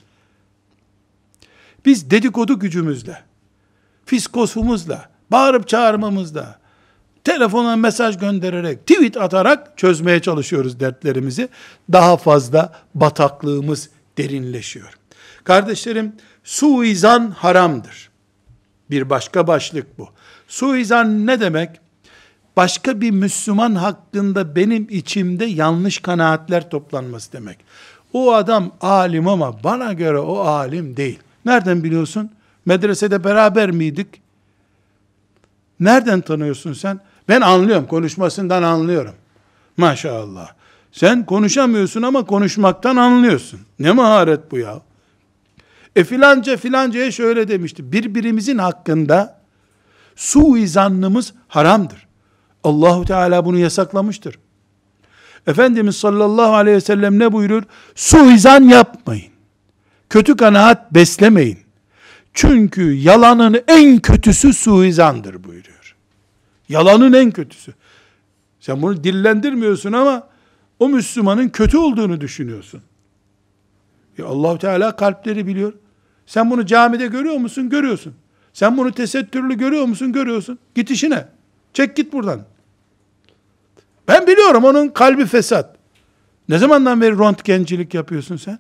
Biz dedikodu gücümüzle, fiskosumuzla, bağırıp çağırmamızla, telefona mesaj göndererek, tweet atarak çözmeye çalışıyoruz dertlerimizi. Daha fazla bataklığımız derinleşiyor. Kardeşlerim, suizan haramdır. Bir başka başlık bu. Suizan ne demek? Başka bir Müslüman hakkında benim içimde yanlış kanaatler toplanması demek. O adam alim ama bana göre o alim değil. Nereden biliyorsun? Medresede beraber miydik? Nereden tanıyorsun sen? Ben anlıyorum, konuşmasından anlıyorum. Maşallah. Sen konuşamıyorsun ama konuşmaktan anlıyorsun. Ne maharet bu ya? Filanca filancaya şöyle demişti. Birbirimizin hakkında suizannımız haramdır. Allahu Teala bunu yasaklamıştır. Efendimiz sallallahu aleyhi ve sellem ne buyurur? Suizan yapmayın. Kötü kanaat beslemeyin. Çünkü yalanın en kötüsü suizandır buyuruyor. Yalanın en kötüsü. Sen bunu dillendirmiyorsun ama o Müslümanın kötü olduğunu düşünüyorsun. Allah-u Teala kalpleri biliyor. Sen bunu camide görüyor musun? Görüyorsun. Sen bunu tesettürlü görüyor musun? Görüyorsun. Git işine. Çek git buradan. Ben biliyorum onun kalbi fesat. Ne zamandan beri röntgencilik yapıyorsun sen?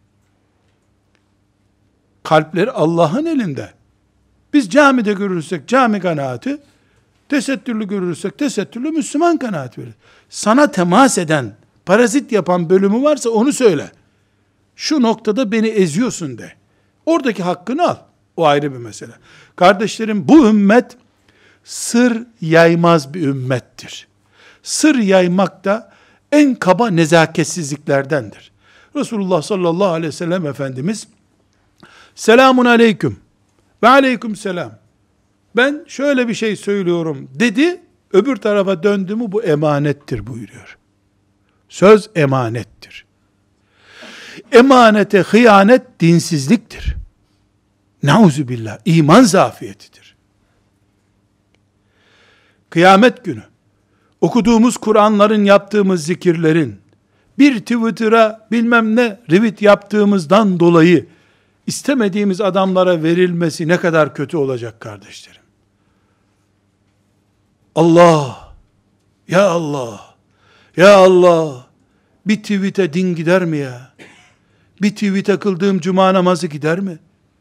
Kalpleri Allah'ın elinde. Biz camide görürsek cami kanaati, tesettürlü görürsek tesettürlü Müslüman kanaati verir. Sana temas eden, parazit yapan bölümü varsa onu söyle. Şu noktada beni eziyorsun de. Oradaki hakkını al. O ayrı bir mesele. Kardeşlerim, bu ümmet sır yaymaz bir ümmettir. Sır yaymak da en kaba nezaketsizliklerdendir. Resulullah sallallahu aleyhi ve sellem Efendimiz, selamun aleyküm ve aleyküm selam, ben şöyle bir şey söylüyorum dedi, öbür tarafa döndü mü bu emanettir buyuruyor. Söz emanettir. Emanete hıyanet dinsizliktir. Nauzubillah, iman zafiyetidir. Kıyamet günü okuduğumuz Kur'anların, yaptığımız zikirlerin bir Twitter'a bilmem ne retweet yaptığımızdan dolayı istemediğimiz adamlara verilmesi ne kadar kötü olacak kardeşlerim. Allah, ya Allah, ya Allah, bir tweet'e din gider mi ya? Bir tweet'e kıldığım cuma namazı gider mi?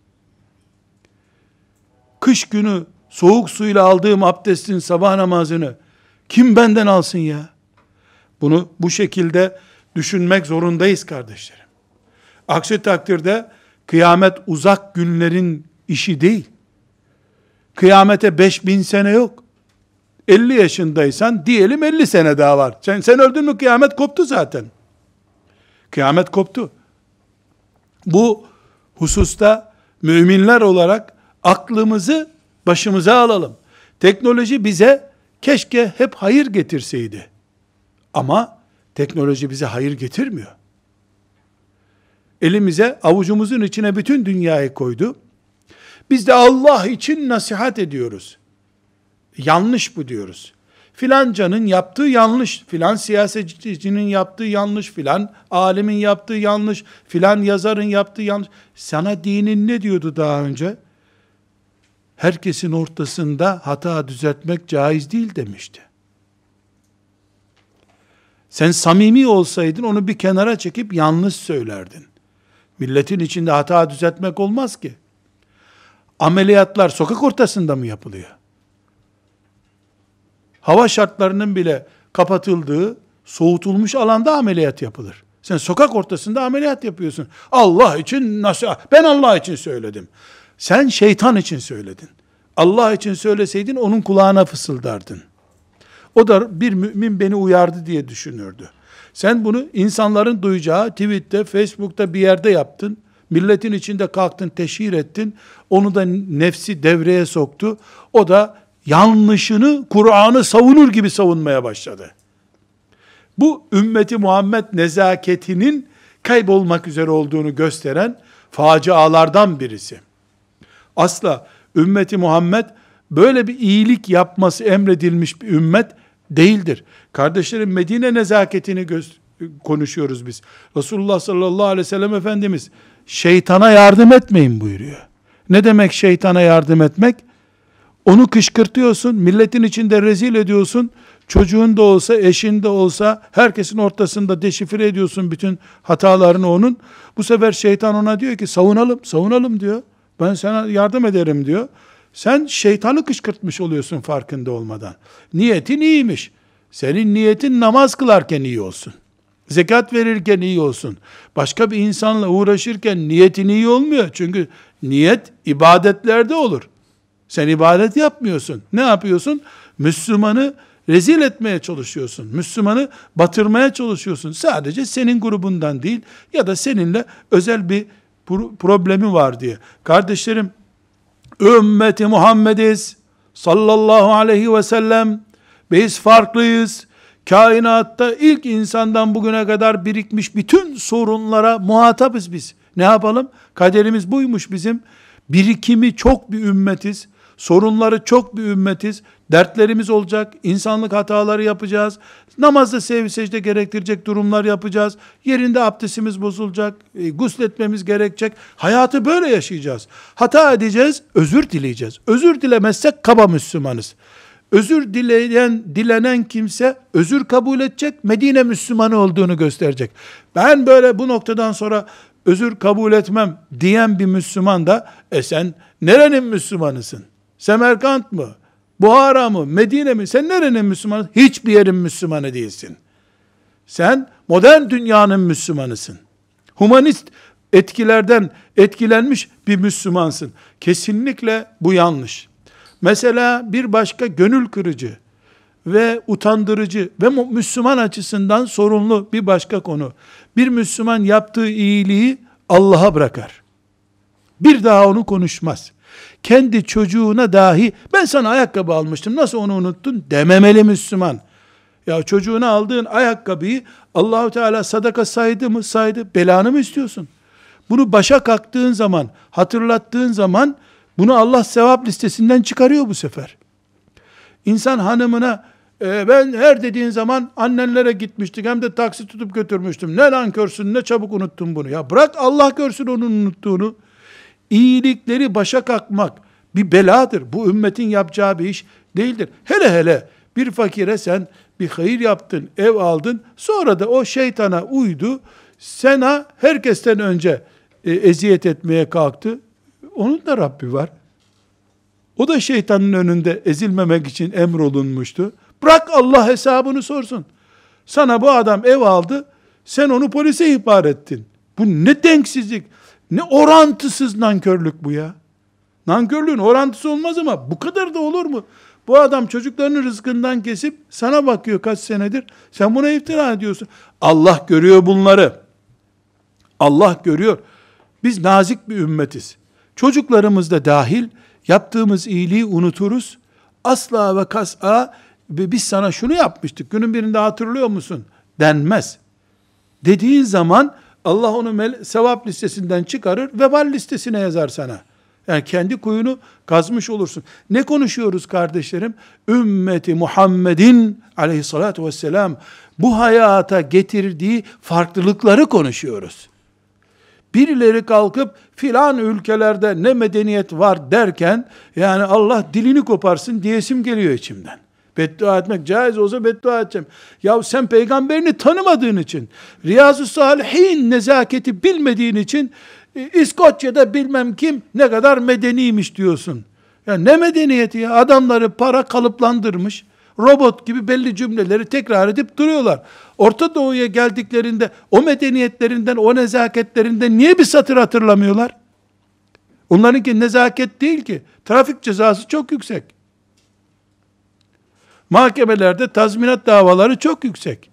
Kış günü soğuk suyla aldığım abdestin sabah namazını kim benden alsın ya? Bunu bu şekilde düşünmek zorundayız kardeşlerim. Aksi takdirde kıyamet uzak günlerin işi değil. Kıyamete 5000 sene yok. 50 yaşındaysan diyelim 50 sene daha var. Sen öldün mü kıyamet koptu zaten. Kıyamet koptu. Bu hususta müminler olarak aklımızı başımıza alalım. Teknoloji bize keşke hep hayır getirseydi. Ama teknoloji bize hayır getirmiyor. Elimize, avucumuzun içine bütün dünyayı koydu. Biz de Allah için nasihat ediyoruz. Yanlış bu diyoruz. Filancanın yaptığı yanlış, filan siyasetçinin yaptığı yanlış, filan alimin yaptığı yanlış, filan yazarın yaptığı yanlış. Sana dinin ne diyordu daha önce? Herkesin ortasında hata düzeltmek caiz değil demişti. Sen samimi olsaydın onu bir kenara çekip yanlış söylerdin. Milletin içinde hata düzeltmek olmaz ki. Ameliyatlar sokak ortasında mı yapılıyor? Hava şartlarının bile kapatıldığı, soğutulmuş alanda ameliyat yapılır. Sen sokak ortasında ameliyat yapıyorsun. Allah için nasıl? Ben Allah için söyledim. Sen şeytan için söyledin. Allah için söyleseydin onun kulağına fısıldardın. O da bir mümin beni uyardı diye düşünürdü. Sen bunu insanların duyacağı tweette, Facebook'ta bir yerde yaptın. Milletin içinde kalktın, teşhir ettin. Onu da nefsi devreye soktu. O da yanlışını, Kur'an'ı savunur gibi savunmaya başladı. Bu ümmeti Muhammed nezaketinin kaybolmak üzere olduğunu gösteren facialardan birisi. Asla ümmeti Muhammed böyle bir iyilik yapması emredilmiş bir ümmet değildir. Kardeşlerim, Medine nezaketini konuşuyoruz biz. Resulullah sallallahu aleyhi ve sellem Efendimiz şeytana yardım etmeyin buyuruyor. Ne demek şeytana yardım etmek? Onu kışkırtıyorsun, milletin içinde rezil ediyorsun, çocuğun da olsa, eşin de olsa, herkesin ortasında deşifre ediyorsun bütün hatalarını onun. Bu sefer şeytan ona diyor ki savunalım diyor. Ben sana yardım ederim diyor. Sen şeytanı kışkırtmış oluyorsun farkında olmadan. Niyetin iyiymiş. Senin niyetin namaz kılarken iyi olsun. Zekat verirken iyi olsun. Başka bir insanla uğraşırken niyetin iyi olmuyor. Çünkü niyet ibadetlerde olur. Sen ibadet yapmıyorsun. Ne yapıyorsun? Müslümanı rezil etmeye çalışıyorsun. Müslümanı batırmaya çalışıyorsun. Sadece senin grubundan değil ya da seninle özel bir problemi var diye. Kardeşlerim, ümmeti Muhammediz sallallahu aleyhi ve sellem. Biz farklıyız. Kainatta ilk insandan bugüne kadar birikmiş bütün sorunlara muhatabız biz. Ne yapalım? Kaderimiz buymuş bizim. Birikimi çok bir ümmetiz. Sorunları çok bir ümmetiz. Dertlerimiz olacak. İnsanlık hataları yapacağız. Namazda sev secde gerektirecek durumlar yapacağız. Yerinde abdestimiz bozulacak. Gusletmemiz gerekecek. Hayatı böyle yaşayacağız. Hata edeceğiz. Özür dileyeceğiz. Özür dilemezsek kaba Müslümanız. Özür dilenen kimse özür kabul edecek, Medine Müslümanı olduğunu gösterecek. Ben böyle bu noktadan sonra özür kabul etmem diyen bir Müslüman da sen nerenin Müslümanısın? Semerkant mı? Buhara mı? Medine mi? Sen nerenin Müslümanı? Hiçbir yerin Müslümanı değilsin. Sen modern dünyanın Müslümanısın. Humanist etkilerden etkilenmiş bir Müslümansın. Kesinlikle bu yanlış. Mesela bir başka gönül kırıcı ve utandırıcı ve Müslüman açısından sorunlu bir başka konu. Bir Müslüman yaptığı iyiliği Allah'a bırakar. Bir daha onu konuşmaz. Kendi çocuğuna dahi ben sana ayakkabı almıştım nasıl onu unuttun dememeli Müslüman. Ya çocuğuna aldığın ayakkabıyı Allahu Teala sadaka saydı mı? Saydı. Belanı mı istiyorsun? Bunu başa kalktığın zaman, hatırlattığın zaman bunu Allah sevap listesinden çıkarıyor bu sefer. İnsan hanımına ben her dediğin zaman annenlere gitmiştik hem de taksi tutup götürmüştüm. Ne nankörsün ne çabuk unuttun bunu. Ya bırak Allah görsün onun unuttuğunu. İyilikleri başa kalkmak bir beladır. Bu ümmetin yapacağı bir iş değildir. Hele hele bir fakire sen bir hayır yaptın, ev aldın, sonra da o şeytana uydu, sana herkesten önce eziyet etmeye kalktı. Onun da Rabbi var. O da şeytanın önünde ezilmemek için emrolunmuştu. Bırak Allah hesabını sorsun. Sana bu adam ev aldı, sen onu polise ihbar ettin. Bu ne denksizlik, ne orantısız nankörlük bu ya. Nankörlüğün orantısı olmaz ama bu kadar da olur mu? Bu adam çocuklarının rızkından kesip sana bakıyor kaç senedir. Sen buna iftira ediyorsun. Allah görüyor bunları. Allah görüyor. Biz nazik bir ümmetiz. Çocuklarımız da dahil yaptığımız iyiliği unuturuz. Asla ve kas'a biz sana şunu yapmıştık. Günün birinde hatırlıyor musun? Denmez. Dediğin zaman Allah onu sevap listesinden çıkarır, vebal listesine yazar sana. Yani kendi kuyunu kazmış olursun. Ne konuşuyoruz kardeşlerim? Ümmeti Muhammed'in aleyhissalatü vesselam bu hayata getirdiği farklılıkları konuşuyoruz. Birileri kalkıp filan ülkelerde ne medeniyet var derken yani Allah dilini koparsın diyesim geliyor içimden. Beddua etmek caiz olsa beddua edeceğim. Ya sen peygamberini tanımadığın için, Riyazu Salihin nezaketi bilmediğin için İskoçya'da bilmem kim ne kadar medeniymiş diyorsun. Ya ne medeniyeti ya? Adamları para kalıplandırmış. Robot gibi belli cümleleri tekrar edip duruyorlar. Orta Doğu'ya geldiklerinde o medeniyetlerinden, o nezaketlerinden niye bir satır hatırlamıyorlar? Onlarınki nezaket değil ki. Trafik cezası çok yüksek. Mahkemelerde tazminat davaları çok yüksek.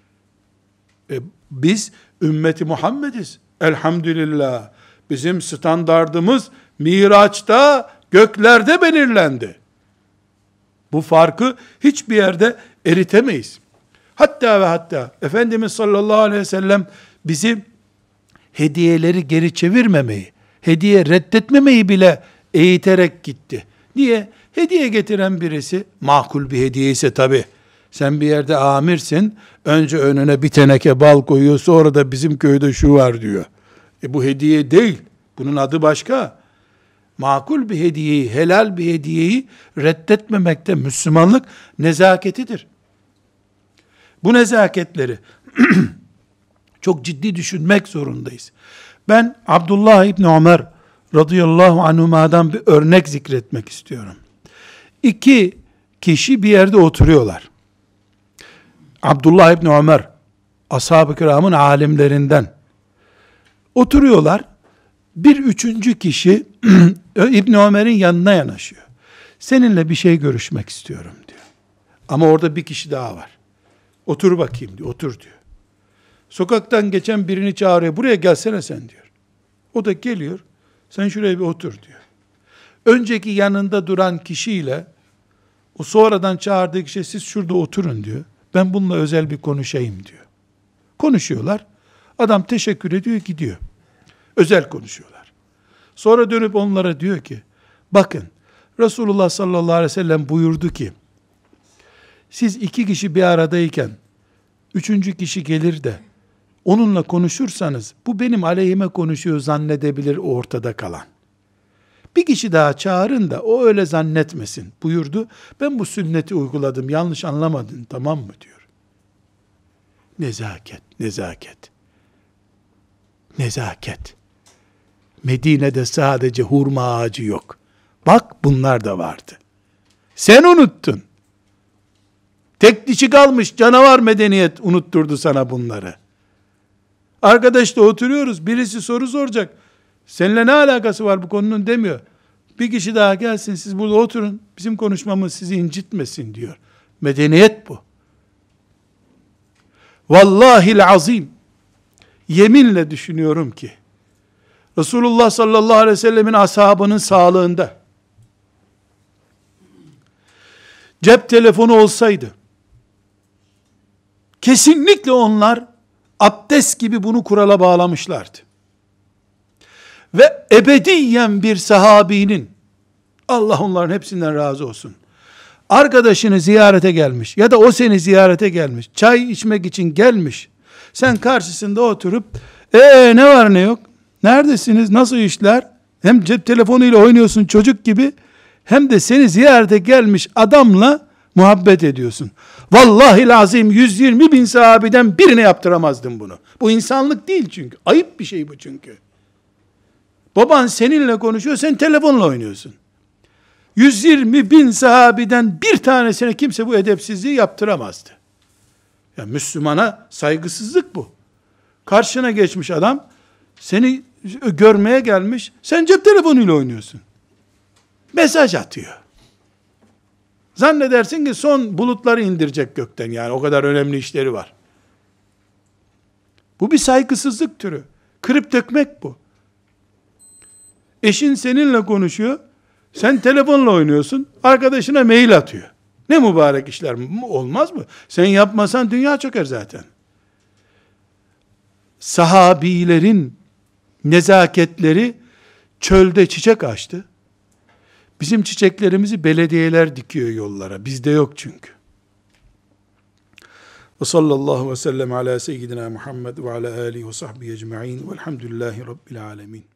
Biz ümmeti Muhammediz. Elhamdülillah. Bizim standardımız Miraç'ta, göklerde belirlendi. Bu farkı hiçbir yerde eritemeyiz. Hatta ve hatta Efendimiz sallallahu aleyhi ve sellem bizi hediyeleri geri çevirmemeyi, hediye reddetmemeyi bile eğiterek gitti. Niye? Hediye getiren birisi, makul bir hediye ise tabi, sen bir yerde amirsin, önce önüne bir teneke bal koyuyor, sonra da bizim köyde şu var diyor. Bu hediye değil, bunun adı başka. Makul bir hediyeyi, helal bir hediyeyi reddetmemekte Müslümanlık nezaketidir. Bu nezaketleri çok ciddi düşünmek zorundayız. Ben Abdullah İbni Ömer radıyallahu anhuma'dan bir örnek zikretmek istiyorum. İki kişi bir yerde oturuyorlar. Abdullah İbni Ömer, ashab-ı kiramın alimlerinden. Oturuyorlar. Bir üçüncü kişi İbni Ömer'in yanına yanaşıyor. Seninle bir şey görüşmek istiyorum diyor. Ama orada bir kişi daha var. Otur bakayım diyor. Otur diyor. Sokaktan geçen birini çağırıyor. Buraya gelsene sen diyor. O da geliyor. Sen şuraya bir otur diyor. Önceki yanında duran kişiyle o sonradan çağırdığı kişi siz şurada oturun diyor. Ben bununla özel bir konuşayım diyor. Konuşuyorlar. Adam teşekkür ediyor, gidiyor. Özel konuşuyorlar. Sonra dönüp onlara diyor ki, bakın Resulullah sallallahu aleyhi ve sellem buyurdu ki, siz iki kişi bir aradayken, üçüncü kişi gelir de, onunla konuşursanız, bu benim aleyhime konuşuyor zannedebilir o ortada kalan. Bir kişi daha çağırın da o öyle zannetmesin buyurdu. Ben bu sünneti uyguladım, yanlış anlamadın, tamam mı diyor. Nezaket, nezaket. Nezaket. Medine'de sadece hurma ağacı yok. Bak bunlar da vardı. Sen unuttun. Tek dişi kalmış canavar medeniyet unutturdu sana bunları. Arkadaşla oturuyoruz, birisi soru soracak. Seninle ne alakası var bu konunun demiyor. Bir kişi daha gelsin, siz burada oturun, bizim konuşmamız sizi incitmesin diyor. Medeniyet bu. Vallahil azim, yeminle düşünüyorum ki, Resulullah sallallahu aleyhi ve sellemin ashabının sağlığında, cep telefonu olsaydı, kesinlikle onlar, abdest gibi bunu kurala bağlamışlardı. Ve ebediyen bir sahabinin, Allah onların hepsinden razı olsun, arkadaşını ziyarete gelmiş ya da o seni ziyarete gelmiş, çay içmek için gelmiş, sen karşısında oturup ne var ne yok, neredesiniz, nasıl işler, hem cep telefonuyla oynuyorsun çocuk gibi, hem de seni ziyarete gelmiş adamla muhabbet ediyorsun. Vallahi lazım 120 bin sahabeden birine yaptıramazdım bunu. Bu insanlık değil çünkü. Ayıp bir şey bu çünkü. Baban seninle konuşuyor, sen telefonla oynuyorsun. 120 bin sahabeden bir tanesine kimse bu edepsizliği yaptıramazdı. Ya Müslümana saygısızlık bu. Karşına geçmiş adam, seni görmeye gelmiş, sen cep telefonuyla oynuyorsun. Mesaj atıyor. Zannedersin ki son bulutları indirecek gökten, yani o kadar önemli işleri var. Bu bir saygısızlık türü. Kırıp dökmek bu. Eşin seninle konuşuyor, sen telefonla oynuyorsun, arkadaşına mail atıyor. Ne mübarek işler, olmaz mı? Sen yapmasan dünya çöker zaten. Sahabilerin nezaketleri çölde çiçek açtı. Bizim çiçeklerimizi belediyeler dikiyor yollara. Bizde yok çünkü. Ve sallallahu ve sellem ala seyyidina Muhammed ve ala alihi ve sahbihi ecma'in velhamdülillahi rabbil alemin.